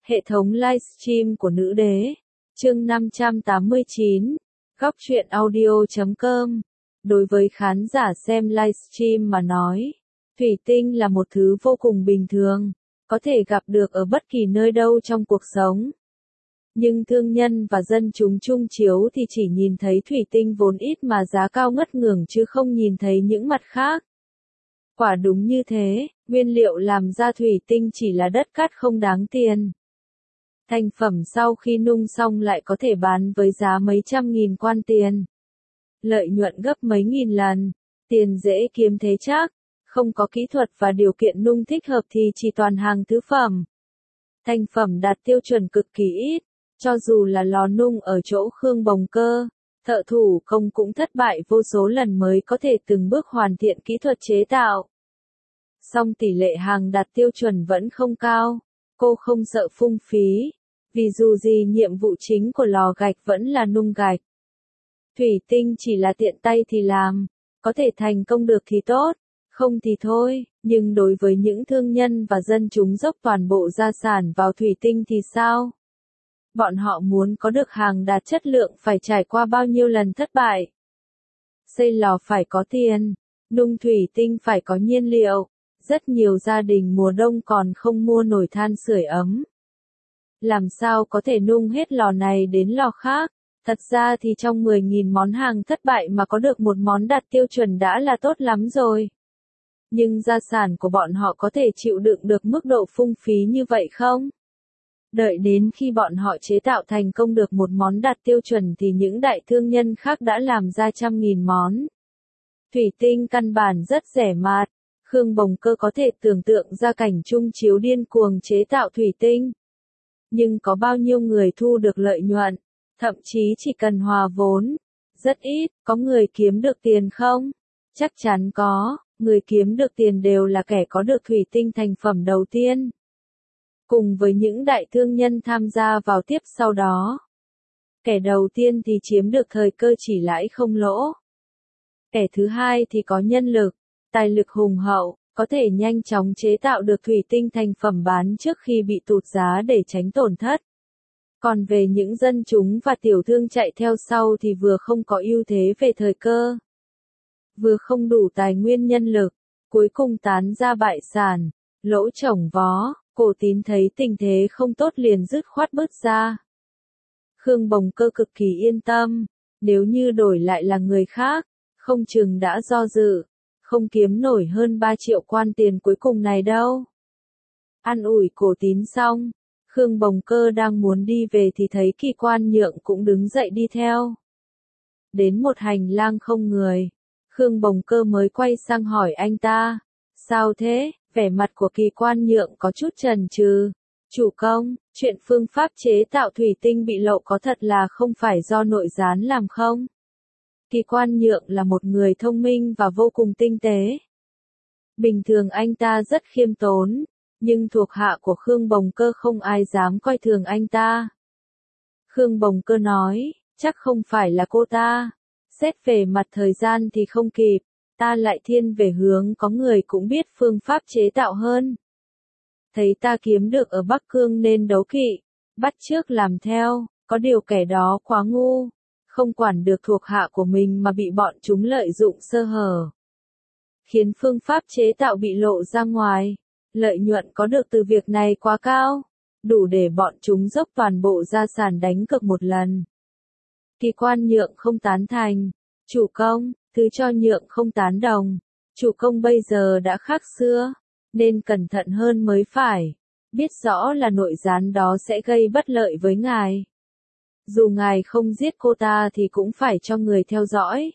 Hệ thống livestream của nữ đế. Chương 589. Góc truyện audio.com. Đối với khán giả xem livestream mà nói, thủy tinh là một thứ vô cùng bình thường, có thể gặp được ở bất kỳ nơi đâu trong cuộc sống. Nhưng thương nhân và dân chúng chung chiếu thì chỉ nhìn thấy thủy tinh vốn ít mà giá cao ngất ngưởng chứ không nhìn thấy những mặt khác. Quả đúng như thế, nguyên liệu làm ra thủy tinh chỉ là đất cát không đáng tiền. Thành phẩm sau khi nung xong lại có thể bán với giá mấy trăm nghìn quan tiền. Lợi nhuận gấp mấy nghìn lần, tiền dễ kiếm thế chắc, không có kỹ thuật và điều kiện nung thích hợp thì chỉ toàn hàng thứ phẩm. Thành phẩm đạt tiêu chuẩn cực kỳ ít, cho dù là lò nung ở chỗ Khương Bồng Cơ, thợ thủ công cũng thất bại vô số lần mới có thể từng bước hoàn thiện kỹ thuật chế tạo. Song tỷ lệ hàng đạt tiêu chuẩn vẫn không cao, cô không sợ phung phí, vì dù gì nhiệm vụ chính của lò gạch vẫn là nung gạch. Thủy tinh chỉ là tiện tay thì làm, có thể thành công được thì tốt, không thì thôi, nhưng đối với những thương nhân và dân chúng dốc toàn bộ gia sản vào thủy tinh thì sao? Bọn họ muốn có được hàng đạt chất lượng phải trải qua bao nhiêu lần thất bại. Xây lò phải có tiền, nung thủy tinh phải có nhiên liệu, rất nhiều gia đình mùa đông còn không mua nổi than sưởi ấm. Làm sao có thể nung hết lò này đến lò khác? Thật ra thì trong 10.000 món hàng thất bại mà có được một món đạt tiêu chuẩn đã là tốt lắm rồi. Nhưng gia sản của bọn họ có thể chịu đựng được mức độ phung phí như vậy không? Đợi đến khi bọn họ chế tạo thành công được một món đạt tiêu chuẩn thì những đại thương nhân khác đã làm ra trăm nghìn món. Thủy tinh căn bản rất rẻ mạt, Khương Bồng Cơ có thể tưởng tượng ra cảnh chung chiếu điên cuồng chế tạo thủy tinh. Nhưng có bao nhiêu người thu được lợi nhuận, thậm chí chỉ cần hòa vốn, rất ít, có người kiếm được tiền không? Chắc chắn có, người kiếm được tiền đều là kẻ có được thủy tinh thành phẩm đầu tiên. Cùng với những đại thương nhân tham gia vào tiếp sau đó. Kẻ đầu tiên thì chiếm được thời cơ chỉ lãi không lỗ. Kẻ thứ hai thì có nhân lực, tài lực hùng hậu, có thể nhanh chóng chế tạo được thủy tinh thành phẩm bán trước khi bị tụt giá để tránh tổn thất. Còn về những dân chúng và tiểu thương chạy theo sau thì vừa không có ưu thế về thời cơ, vừa không đủ tài nguyên nhân lực, cuối cùng tán ra bại sản, lỗ chồng vó. Cổ Tín thấy tình thế không tốt liền dứt khoát bước ra. Khương Bồng Cơ cực kỳ yên tâm, nếu như đổi lại là người khác, không chừng đã do dự, không kiếm nổi hơn 3 triệu quan tiền cuối cùng này đâu. An ủi Cổ Tín xong, Khương Bồng Cơ đang muốn đi về thì thấy Kỳ Quan Nhượng cũng đứng dậy đi theo. Đến một hành lang không người, Khương Bồng Cơ mới quay sang hỏi anh ta, sao thế? Vẻ mặt của Kỳ Quan Nhượng có chút chần chừ. Chủ công, chuyện phương pháp chế tạo thủy tinh bị lộ có thật là không phải do nội gián làm không? Kỳ Quan Nhượng là một người thông minh và vô cùng tinh tế. Bình thường anh ta rất khiêm tốn, nhưng thuộc hạ của Khương Bồng Cơ không ai dám coi thường anh ta. Khương Bồng Cơ nói, chắc không phải là cô ta. Xét về mặt thời gian thì không kịp. Ta lại thiên về hướng có người cũng biết phương pháp chế tạo hơn. Thấy ta kiếm được ở Bắc Cương nên đấu kỵ, bắt chước làm theo, có điều kẻ đó quá ngu, không quản được thuộc hạ của mình mà bị bọn chúng lợi dụng sơ hở. Khiến phương pháp chế tạo bị lộ ra ngoài, lợi nhuận có được từ việc này quá cao, đủ để bọn chúng dốc toàn bộ gia sản đánh cược một lần. Kỳ Quan Nhượng không tán thành, chủ công. Thứ cho Nhượng không tán đồng, chủ công bây giờ đã khác xưa, nên cẩn thận hơn mới phải, biết rõ là nội gián đó sẽ gây bất lợi với ngài. Dù ngài không giết cô ta thì cũng phải cho người theo dõi.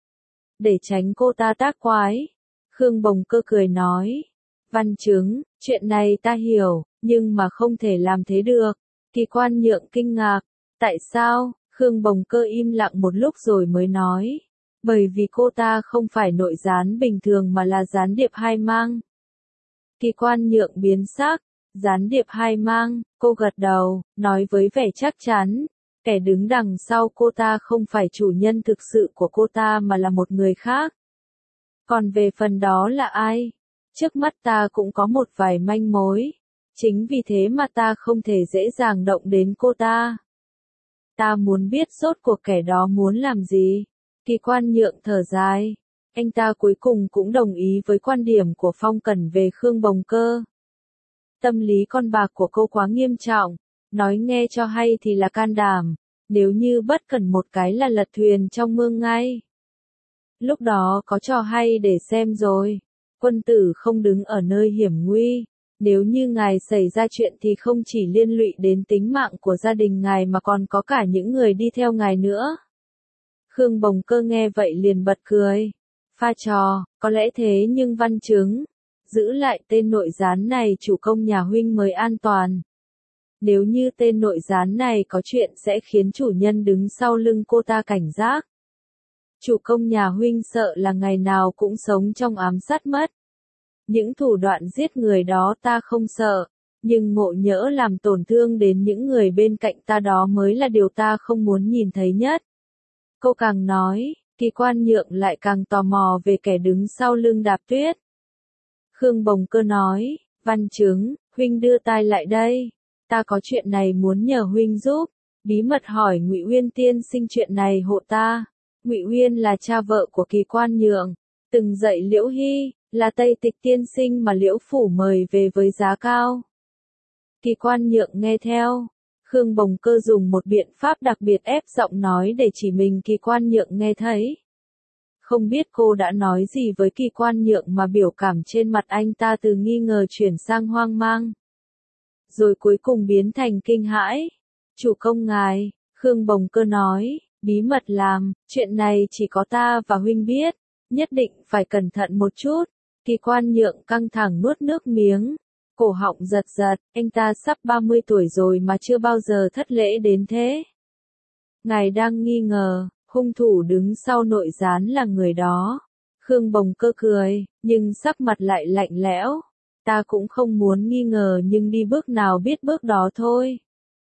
Để tránh cô ta tác quái, Khương Bồng Cơ cười nói, Văn Chứng, chuyện này ta hiểu, nhưng mà không thể làm thế được. Kỳ Quan Nhượng kinh ngạc, tại sao? Khương Bồng Cơ im lặng một lúc rồi mới nói. Bởi vì cô ta không phải nội gián bình thường mà là gián điệp hai mang. Kỳ Quan Nhượng biến sắc, gián điệp hai mang, cô gật đầu, nói với vẻ chắc chắn, kẻ đứng đằng sau cô ta không phải chủ nhân thực sự của cô ta mà là một người khác. Còn về phần đó là ai? Trước mắt ta cũng có một vài manh mối, Chính vì thế mà ta không thể dễ dàng động đến cô ta. Ta muốn biết rốt cuộc kẻ đó muốn làm gì. Kỳ Quan Nhượng thở dài. Anh ta cuối cùng cũng đồng ý với quan điểm của Phong Cẩn về Khương Bồng Cơ. Tâm lý con bạc của cô quá nghiêm trọng, nói nghe cho hay thì là can đảm, nếu như bất cẩn một cái là lật thuyền trong mương ngay. Lúc đó có trò hay để xem rồi. Quân tử không đứng ở nơi hiểm nguy. Nếu như ngài xảy ra chuyện thì không chỉ liên lụy đến tính mạng của gia đình ngài mà còn có cả những người đi theo ngài nữa. Khương Bồng Cơ nghe vậy liền bật cười. Pha trò, có lẽ thế nhưng Văn Chứng, giữ lại tên nội gián này chủ công nhà huynh mới an toàn. Nếu như tên nội gián này có chuyện sẽ khiến chủ nhân đứng sau lưng cô ta cảnh giác. Chủ công nhà huynh sợ là ngày nào cũng sống trong ám sát mất. Những thủ đoạn giết người đó ta không sợ, nhưng ngộ nhỡ làm tổn thương đến những người bên cạnh ta đó mới là điều ta không muốn nhìn thấy nhất. Cô càng nói, Kỳ Quan Nhượng lại càng tò mò về kẻ đứng sau lưng Đạp Tuyết. Khương Bồng Cơ nói, Văn Chứng, huynh đưa tai lại đây, ta có chuyện này muốn nhờ huynh giúp, bí mật hỏi Ngụy Uyên tiên sinh chuyện này hộ ta. Ngụy Uyên là cha vợ của Kỳ Quan Nhượng, từng dạy Liễu Hy, là Tây Tịch tiên sinh mà Liễu phủ mời về với giá cao. Kỳ Quan Nhượng nghe theo. Khương Bồng Cơ dùng một biện pháp đặc biệt ép giọng nói để chỉ mình Kỳ Quan Nhượng nghe thấy. Không biết cô đã nói gì với Kỳ Quan Nhượng mà biểu cảm trên mặt anh ta từ nghi ngờ chuyển sang hoang mang. Rồi cuối cùng biến thành kinh hãi. Chủ công ngài, Khương Bồng Cơ nói, bí mật làm, chuyện này chỉ có ta và huynh biết, nhất định phải cẩn thận một chút. Kỳ Quan Nhượng căng thẳng nuốt nước miếng. Cổ họng giật giật, anh ta sắp 30 tuổi rồi mà chưa bao giờ thất lễ đến thế. Ngài đang nghi ngờ, hung thủ đứng sau nội gián là người đó. Khương Bồng Cơ cười, nhưng sắc mặt lại lạnh lẽo. Ta cũng không muốn nghi ngờ nhưng đi bước nào biết bước đó thôi.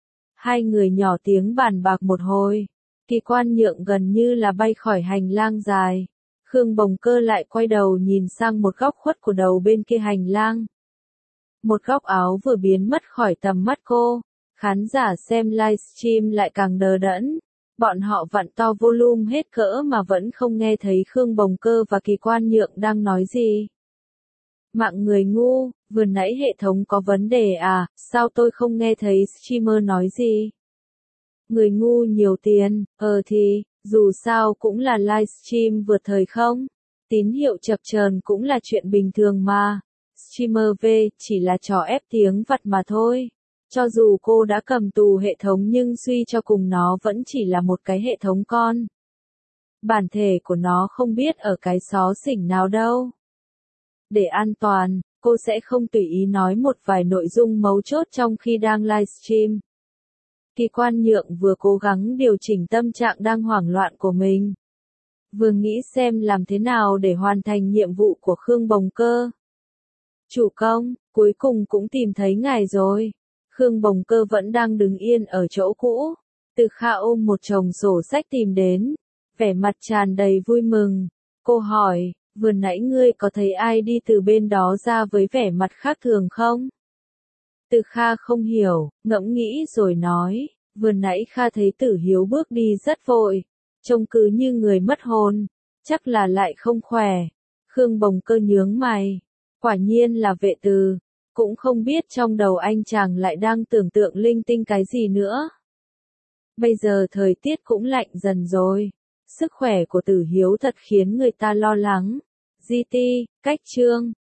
Hai người nhỏ tiếng bàn bạc một hồi. Kỳ Quan Nhượng gần như là bay khỏi hành lang dài. Khương Bồng Cơ lại quay đầu nhìn sang một góc khuất của đầu bên kia hành lang. Một góc áo vừa biến mất khỏi tầm mắt cô, khán giả xem livestream lại càng đờ đẫn. Bọn họ vặn to volume hết cỡ mà vẫn không nghe thấy Khương Bồng Cơ và Kỳ Quan Nhượng đang nói gì. Mạng người ngu, vừa nãy hệ thống có vấn đề à, sao tôi không nghe thấy streamer nói gì? Người ngu nhiều tiền, thì, dù sao cũng là livestream vượt thời không? Tín hiệu chập chờn cũng là chuyện bình thường mà. Streamer V chỉ là trò ép tiếng vặt mà thôi. Cho dù cô đã cầm tù hệ thống nhưng suy cho cùng nó vẫn chỉ là một cái hệ thống con. Bản thể của nó không biết ở cái xó xỉnh nào đâu. Để an toàn, cô sẽ không tùy ý nói một vài nội dung mấu chốt trong khi đang livestream. Kỳ Quan Nhượng vừa cố gắng điều chỉnh tâm trạng đang hoảng loạn của mình. Vừa nghĩ xem làm thế nào để hoàn thành nhiệm vụ của Khương Bồng Cơ. Chủ công, cuối cùng cũng tìm thấy ngài rồi. Khương Bồng Cơ vẫn đang đứng yên ở chỗ cũ. Từ Kha ôm một chồng sổ sách tìm đến. Vẻ mặt tràn đầy vui mừng. Cô hỏi, vừa nãy ngươi có thấy ai đi từ bên đó ra với vẻ mặt khác thường không? Từ Kha không hiểu, ngẫm nghĩ rồi nói, vừa nãy Kha thấy Tử Hiếu bước đi rất vội. Trông cứ như người mất hồn. Chắc là lại không khỏe. Khương Bồng Cơ nhướng mày. Quả nhiên là Vệ Từ, cũng không biết trong đầu anh chàng lại đang tưởng tượng linh tinh cái gì nữa. Bây giờ thời tiết cũng lạnh dần rồi, sức khỏe của Tử Hiếu thật khiến người ta lo lắng. GT, cách chương